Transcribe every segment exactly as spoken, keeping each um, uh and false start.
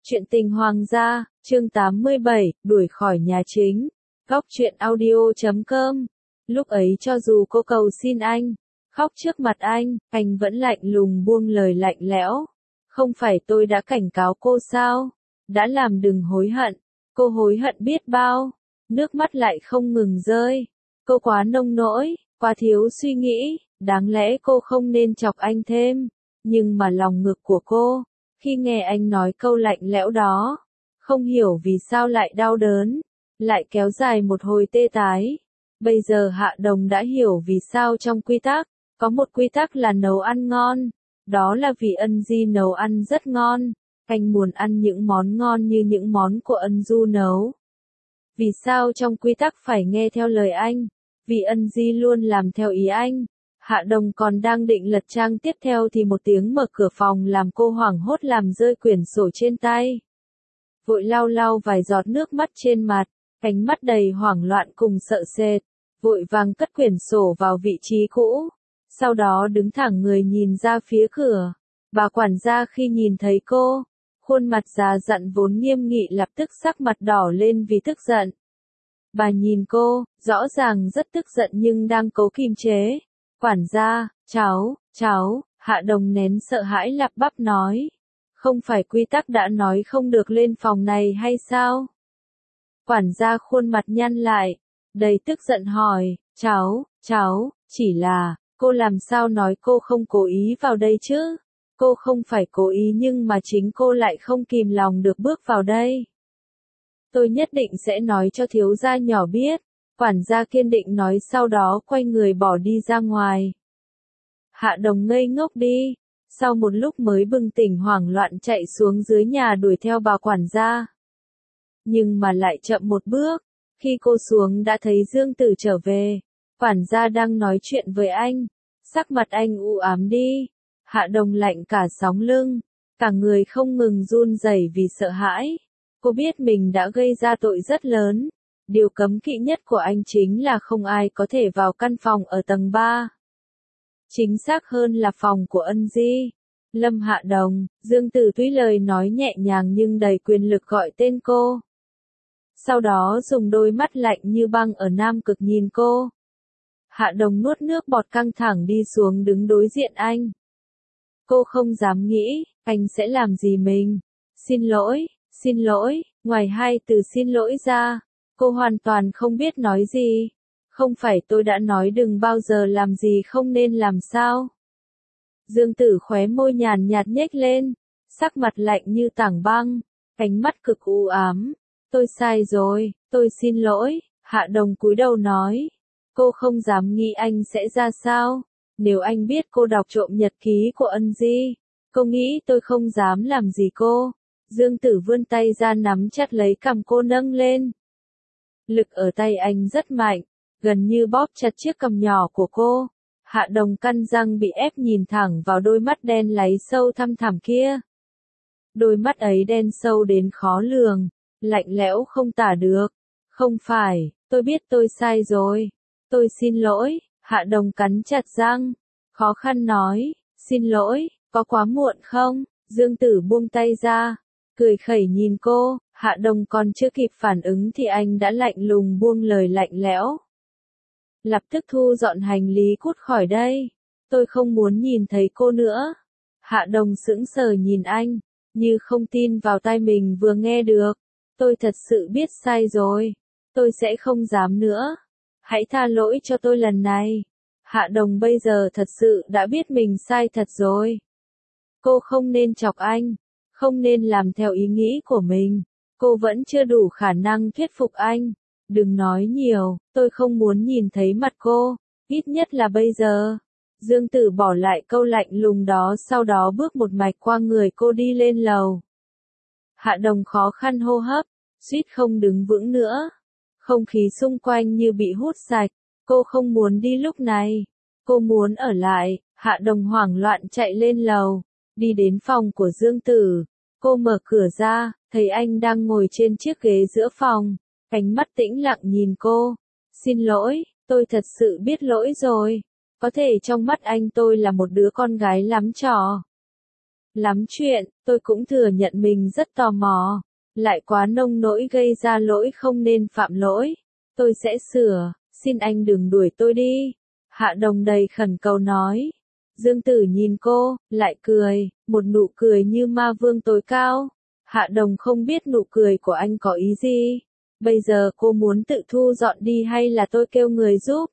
Chuyện tình hoàng gia, chương tám mươi bảy, đuổi khỏi nhà chính. Góc truyện audio chấm com. Lúc ấy cho dù cô cầu xin anh, khóc trước mặt anh, anh vẫn lạnh lùng buông lời lạnh lẽo. Không phải tôi đã cảnh cáo cô sao? Đã làm đừng hối hận. Cô hối hận biết bao. Nước mắt lại không ngừng rơi. Cô quá nông nỗi, quá thiếu suy nghĩ, đáng lẽ cô không nên chọc anh thêm. Nhưng mà lòng ngực của cô, khi nghe anh nói câu lạnh lẽo đó, không hiểu vì sao lại đau đớn, lại kéo dài một hồi tê tái. Bây giờ Hạ Đồng đã hiểu vì sao trong quy tắc, có một quy tắc là nấu ăn ngon. Đó là vì Ân Di nấu ăn rất ngon, anh muốn ăn những món ngon như những món của Ân Du nấu. Vì sao trong quy tắc phải nghe theo lời anh? Vì Ân Di luôn làm theo ý anh. Hạ Đồng còn đang định lật trang tiếp theo thì một tiếng mở cửa phòng làm cô hoảng hốt làm rơi quyển sổ trên tay. Vội lau lau vài giọt nước mắt trên mặt, ánh mắt đầy hoảng loạn cùng sợ sệt, vội vàng cất quyển sổ vào vị trí cũ. Sau đó đứng thẳng người nhìn ra phía cửa. Bà quản gia khi nhìn thấy cô, khuôn mặt già dặn vốn nghiêm nghị lập tức sắc mặt đỏ lên vì tức giận. Bà nhìn cô, rõ ràng rất tức giận nhưng đang cố kìm chế. Quản gia, cháu, cháu, Hạ Đồng nén sợ hãi lắp bắp nói. Không phải quy tắc đã nói không được lên phòng này hay sao? Quản gia khuôn mặt nhăn lại, đầy tức giận hỏi, cháu, cháu, chỉ là, cô làm sao nói cô không cố ý vào đây chứ? Cô không phải cố ý nhưng mà chính cô lại không kìm lòng được bước vào đây. Tôi nhất định sẽ nói cho thiếu gia nhỏ biết. Quản gia kiên định nói sau đó quay người bỏ đi ra ngoài. Hạ Đồng ngây ngốc đi, sau một lúc mới bừng tỉnh hoảng loạn chạy xuống dưới nhà đuổi theo bà quản gia. Nhưng mà lại chậm một bước, khi cô xuống đã thấy Dương Tử trở về, quản gia đang nói chuyện với anh, sắc mặt anh u ám đi. Hạ Đồng lạnh cả sóng lưng, cả người không ngừng run rẩy vì sợ hãi. Cô biết mình đã gây ra tội rất lớn. Điều cấm kỵ nhất của anh chính là không ai có thể vào căn phòng ở tầng ba. Chính xác hơn là phòng của Ân Di. Lâm Hạ Đồng, Dương Tử tuy lời nói nhẹ nhàng nhưng đầy quyền lực gọi tên cô. Sau đó dùng đôi mắt lạnh như băng ở Nam Cực nhìn cô. Hạ Đồng nuốt nước bọt căng thẳng đi xuống đứng đối diện anh. Cô không dám nghĩ, anh sẽ làm gì mình. Xin lỗi, xin lỗi, ngoài hai từ xin lỗi ra. Cô hoàn toàn không biết nói gì. Không phải tôi đã nói đừng bao giờ làm gì không nên làm sao? Dương Tử khóe môi nhàn nhạt nhếch lên, sắc mặt lạnh như tảng băng, ánh mắt cực u ám. Tôi sai rồi, tôi xin lỗi. Hạ Đồng cúi đầu nói. Cô không dám nghĩ anh sẽ ra sao. Nếu anh biết cô đọc trộm nhật ký của Ân Di, cô nghĩ tôi không dám làm gì cô. Dương Tử vươn tay ra nắm chặt lấy cằm cô nâng lên. Lực ở tay anh rất mạnh, gần như bóp chặt chiếc cằm nhỏ của cô. Hạ Đồng căn răng bị ép nhìn thẳng vào đôi mắt đen láy sâu thăm thẳm kia. Đôi mắt ấy đen sâu đến khó lường, lạnh lẽo không tả được. Không phải, tôi biết tôi sai rồi. Tôi xin lỗi. Hạ Đồng cắn chặt răng, khó khăn nói, xin lỗi, có quá muộn không? Dương Tử buông tay ra, cười khẩy nhìn cô. Hạ Đồng còn chưa kịp phản ứng thì anh đã lạnh lùng buông lời lạnh lẽo. Lập tức thu dọn hành lý cút khỏi đây. Tôi không muốn nhìn thấy cô nữa. Hạ Đồng sững sờ nhìn anh, như không tin vào tai mình vừa nghe được. Tôi thật sự biết sai rồi. Tôi sẽ không dám nữa. Hãy tha lỗi cho tôi lần này. Hạ Đồng bây giờ thật sự đã biết mình sai thật rồi. Cô không nên chọc anh, không nên làm theo ý nghĩ của mình. Cô vẫn chưa đủ khả năng thuyết phục anh. Đừng nói nhiều, tôi không muốn nhìn thấy mặt cô, ít nhất là bây giờ. Dương Tử bỏ lại câu lạnh lùng đó sau đó bước một mạch qua người cô đi lên lầu. Hạ Đồng khó khăn hô hấp, suýt không đứng vững nữa. Không khí xung quanh như bị hút sạch, cô không muốn đi lúc này. Cô muốn ở lại. Hạ Đồng hoảng loạn chạy lên lầu, đi đến phòng của Dương Tử. Cô mở cửa ra, thấy anh đang ngồi trên chiếc ghế giữa phòng, ánh mắt tĩnh lặng nhìn cô. Xin lỗi, tôi thật sự biết lỗi rồi. Có thể trong mắt anh tôi là một đứa con gái lắm trò. lắm chuyện, tôi cũng thừa nhận mình rất tò mò, lại quá nông nỗi gây ra lỗi không nên phạm lỗi. Tôi sẽ sửa, xin anh đừng đuổi tôi đi. Hạ Đồng đầy khẩn cầu nói. Dương Tử nhìn cô, lại cười, một nụ cười như ma vương tối cao. Hạ Đồng không biết nụ cười của anh có ý gì. Bây giờ cô muốn tự thu dọn đi hay là tôi kêu người giúp?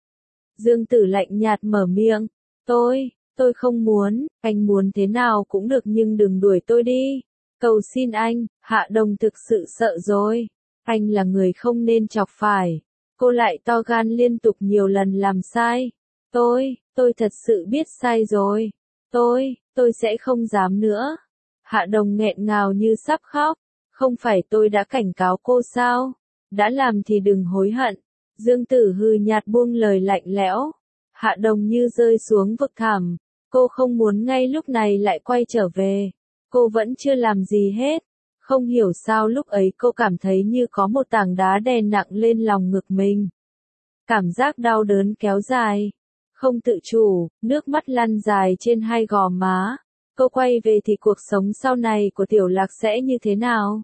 Dương Tử lạnh nhạt mở miệng. Tôi, tôi không muốn, anh muốn thế nào cũng được nhưng đừng đuổi tôi đi. Cầu xin anh, Hạ Đồng thực sự sợ rồi. Anh là người không nên chọc phải. Cô lại to gan liên tục nhiều lần làm sai. Tôi, tôi thật sự biết sai rồi. Tôi, tôi sẽ không dám nữa. Hạ Đồng nghẹn ngào như sắp khóc. Không phải tôi đã cảnh cáo cô sao? Đã làm thì đừng hối hận. Dương Tử hừ nhạt buông lời lạnh lẽo. Hạ Đồng như rơi xuống vực thẳm. Cô không muốn ngay lúc này lại quay trở về. Cô vẫn chưa làm gì hết. Không hiểu sao lúc ấy cô cảm thấy như có một tảng đá đè nặng lên lòng ngực mình. Cảm giác đau đớn kéo dài. Không tự chủ, nước mắt lăn dài trên hai gò má. Cô quay về thì cuộc sống sau này của Tiểu Lạc sẽ như thế nào?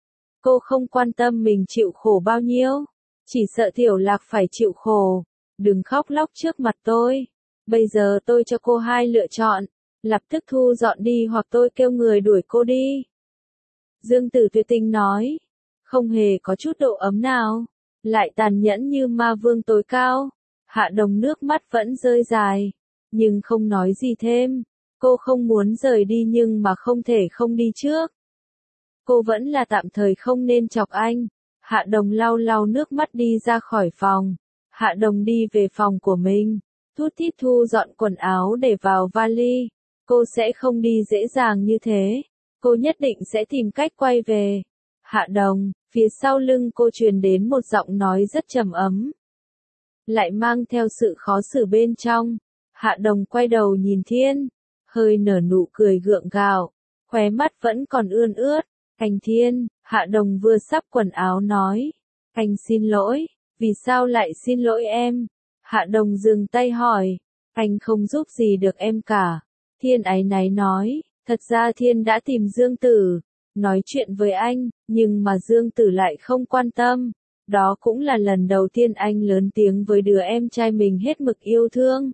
Cô không quan tâm mình chịu khổ bao nhiêu. Chỉ sợ Tiểu Lạc phải chịu khổ. Đừng khóc lóc trước mặt tôi. Bây giờ tôi cho cô hai lựa chọn. Lập tức thu dọn đi hoặc tôi kêu người đuổi cô đi. Dương Tử tuyệt tình nói. Không hề có chút độ ấm nào. Lại tàn nhẫn như ma vương tối cao. Hạ Đồng nước mắt vẫn rơi dài. Nhưng không nói gì thêm. Cô không muốn rời đi nhưng mà không thể không đi trước. Cô vẫn là tạm thời không nên chọc anh. Hạ Đồng lau lau nước mắt đi ra khỏi phòng. Hạ Đồng đi về phòng của mình. Thút thít thu dọn quần áo để vào vali. Cô sẽ không đi dễ dàng như thế. Cô nhất định sẽ tìm cách quay về. Hạ Đồng, phía sau lưng cô truyền đến một giọng nói rất trầm ấm. Lại mang theo sự khó xử bên trong. Hạ Đồng quay đầu nhìn Thiên. Hơi nở nụ cười gượng gạo. Khóe mắt vẫn còn ươn ướt. Anh Thiên, Hạ Đồng vừa sắp quần áo nói. Anh xin lỗi. Vì sao lại xin lỗi em? Hạ Đồng dừng tay hỏi. Anh không giúp gì được em cả. Thiên áy náy nói. Thật ra Thiên đã tìm Dương Tử. Nói chuyện với anh. Nhưng mà Dương Tử lại không quan tâm. Đó cũng là lần đầu tiên anh lớn tiếng với đứa em trai mình hết mực yêu thương.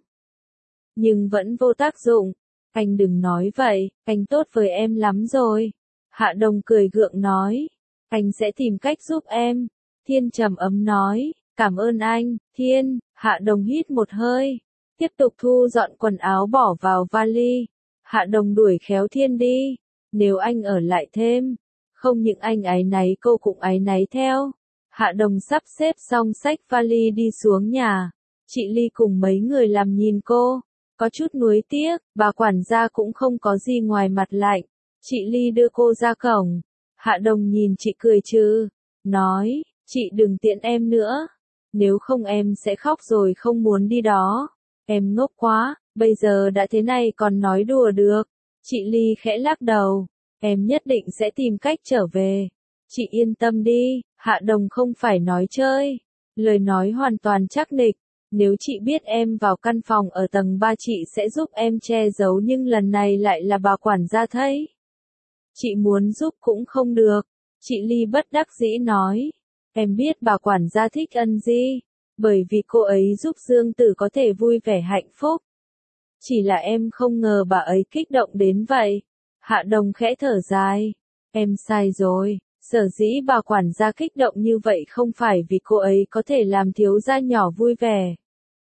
Nhưng vẫn vô tác dụng. Anh đừng nói vậy, anh tốt với em lắm rồi. Hạ Đồng cười gượng nói. Anh sẽ tìm cách giúp em. Thiên trầm ấm nói. Cảm ơn anh, Thiên. Hạ Đồng hít một hơi. Tiếp tục thu dọn quần áo bỏ vào vali. Hạ Đồng đuổi khéo Thiên đi. Nếu anh ở lại thêm. Không những anh áy náy cô cũng áy náy theo. Hạ Đồng sắp xếp xong xách vali đi xuống nhà. Chị Ly cùng mấy người làm nhìn cô. Có chút nuối tiếc, bà quản gia cũng không có gì ngoài mặt lạnh. Chị Ly đưa cô ra cổng. Hạ Đồng nhìn chị cười trừ. Nói, chị đừng tiện em nữa. Nếu không em sẽ khóc rồi không muốn đi đó. Em ngốc quá, bây giờ đã thế này còn nói đùa được. Chị Ly khẽ lắc đầu. Em nhất định sẽ tìm cách trở về. Chị yên tâm đi, Hạ Đồng không phải nói chơi. Lời nói hoàn toàn chắc nịch. Nếu chị biết em vào căn phòng ở tầng ba chị sẽ giúp em che giấu nhưng lần này lại là bà quản gia thấy. Chị muốn giúp cũng không được. Chị Ly bất đắc dĩ nói. Em biết bà quản gia thích Ân Di. Bởi vì cô ấy giúp Dương Tử có thể vui vẻ hạnh phúc. Chỉ là em không ngờ bà ấy kích động đến vậy. Hạ Đồng khẽ thở dài. Em sai rồi. Sở dĩ bà quản gia kích động như vậy không phải vì cô ấy có thể làm thiếu gia nhỏ vui vẻ.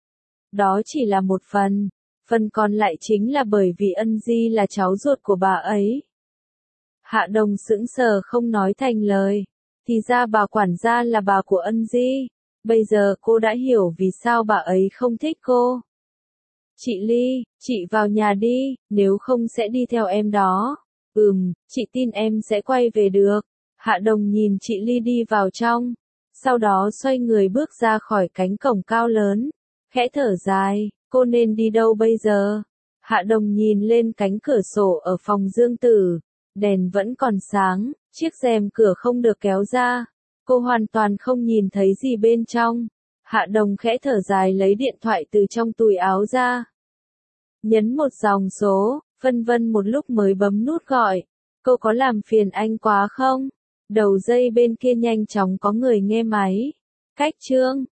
Đó chỉ là một phần. Phần còn lại chính là bởi vì Ân Di là cháu ruột của bà ấy. Hạ Đồng sững sờ không nói thành lời. Thì ra bà quản gia là bà của Ân Di. Bây giờ cô đã hiểu vì sao bà ấy không thích cô. Chị Ly, chị vào nhà đi, nếu không sẽ đi theo em đó. Ừm, chị tin em sẽ quay về được. Hạ Đồng nhìn chị Ly đi vào trong. Sau đó xoay người bước ra khỏi cánh cổng cao lớn. Khẽ thở dài, cô nên đi đâu bây giờ? Hạ Đồng nhìn lên cánh cửa sổ ở phòng Dương Tử. Đèn vẫn còn sáng, chiếc rèm cửa không được kéo ra. Cô hoàn toàn không nhìn thấy gì bên trong. Hạ Đồng khẽ thở dài lấy điện thoại từ trong túi áo ra. Nhấn một dòng số, Phân vân một lúc mới bấm nút gọi. Cô có làm phiền anh quá không? Đầu dây bên kia nhanh chóng có người nghe máy. Cách Trương.